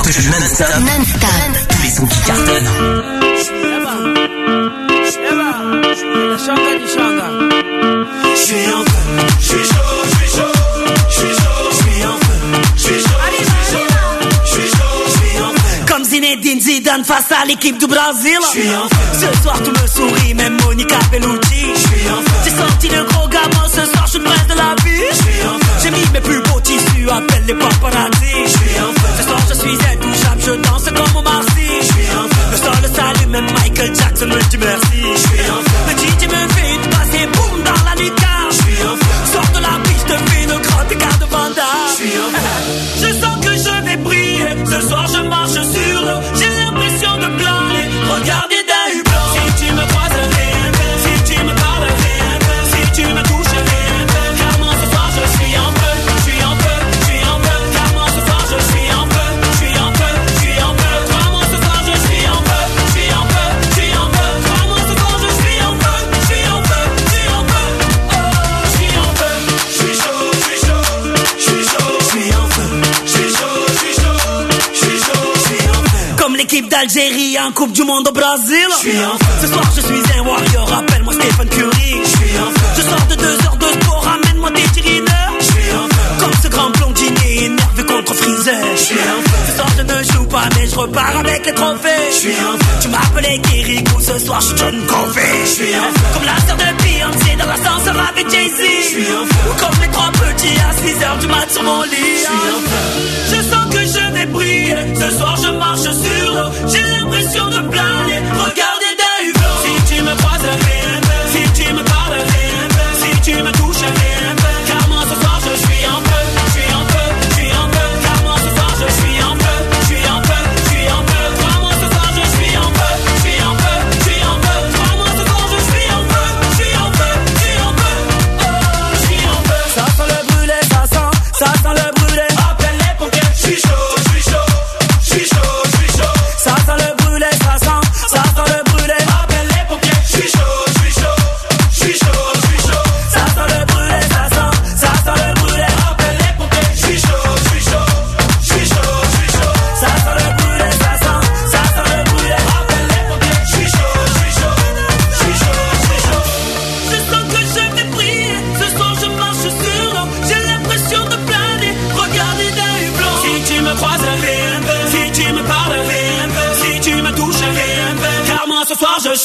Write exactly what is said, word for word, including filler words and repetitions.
partage non-stop. Non-stop. Tous les sons qui cartonnent. Je suis en feu, je suis chaud, je suis chaud, je suis chaud, je suis en feu, je suis chaud, je suis chaud, je suis chaud, je suis en feu. Comme Zinedine Zidane face à l'équipe du Brésil. Je suis en feu. Ce soir tout me sourit, même Monica Bellucci. Je suis en feu. J'ai sorti le gros gamin, ce soir je suis le prince de la vie. Je suis en feu. J'ai mis mes plus beaux tissus, appelle les paparazzi. Je suis en feu. Ce soir je suis intouchable, je danse comme Omar Sy. Je suis en feu. Le sol le salue, même Michael Jackson me dit merci. Je suis en feu. Le D J me fait une passe et boum dans la nuca. Je suis en feu. Sors de la piste, fais une grande écart de Vanda. Je suis en feu. Je sens que je vais briller. Ce soir je marche sur l'eau. J'ai l'impression de planer. Regardez d'un hublot. Si tu me croises, rien de. Si tu me parles, rien de. Si tu me touches, rien de. Car moi ce soir je suis en feu. Je suis en feu, je suis en feu. Car moi ce soir je suis en feu. Je suis en feu, je suis en feu. Car moi ce soir je suis en feu. Je suis en feu, je suis en feu. Car moi ce soir je suis en feu. Je suis en feu, je suis en feu. Oh, je suis en feu. Je suis chaud, je suis chaud, je suis chaud, je suis en feu. Je suis chaud, je suis chaud, je suis chaud, je suis en feu. Comme l'équipe d'Algérie en Coupe du Monde au Brésil. Je suis en feu. Ce soir je suis un warrior, appelle-moi Stephen Curry. Je suis en feu. Je sors de deux heures de sport, ramène-moi des tirineurs. Je suis en feu. Comme ce grand blondinier énervé contre Freezer. Je suis en feu. Ce soir je ne joue pas mais je repars avec les trophées. Je suis en feu. Tu m'appelais Kirikou, ce soir je suis John Coffey. Je suis en feu. Comme la sœur de Beyoncé dans l'ascenseur avec Jay-Z. Je suis en feu. Ou comme les trois petits à six heures du mat sur mon lit. Je suis en feu. Je sens que je vais briller. Ce soir je marche sur l'eau. J'ai l'impression de planer. Regardez d'un hublot. Si tu me croises, rien de. Si tu me parles, rien de. Si tu me touches, rien de. Car moi ce soir je suis en feu. Je suis en feu, je suis en feu. Car moi ce soir je suis en feu. Je suis en feu, je suis en feu. Car moi ce soir je suis en feu. Je suis en feu, je suis en feu. Car moi ce soir je suis en feu. Je suis en feu, je suis en feu. Oh, je suis en feu. Ça sent le brûlé, ça sent, ça sent le brûlé. Appelle les pompiers. Je suis chaud, je suis chaud, je suis chaud, je suis chaud. Ça sent le brûlé, ça sent, ça sent le brûlé. Appelle les pompiers. Je suis chaud, je suis chaud, je suis chaud, je suis chaud. Ça sent le brûlé, ça sent, ça sent le brûlé. Appelle les pompiers. Je suis chaud, je suis chaud, je suis chaud, je suis chaud. Ça sent le brûlé, ça sent, ça sent le brûlé. Appelle les pompiers. Je suis chaud, je suis chaud, je suis chaud, je suis chaud. Je sens que je vais briller. Ce soir je marche sur l'eau. J'ai l'impression de planer. Regardez d'un hublot. Si tu me croises, rien de. Si tu me parles, rien de. Si tu me touches, rien de. Car moi ce soir je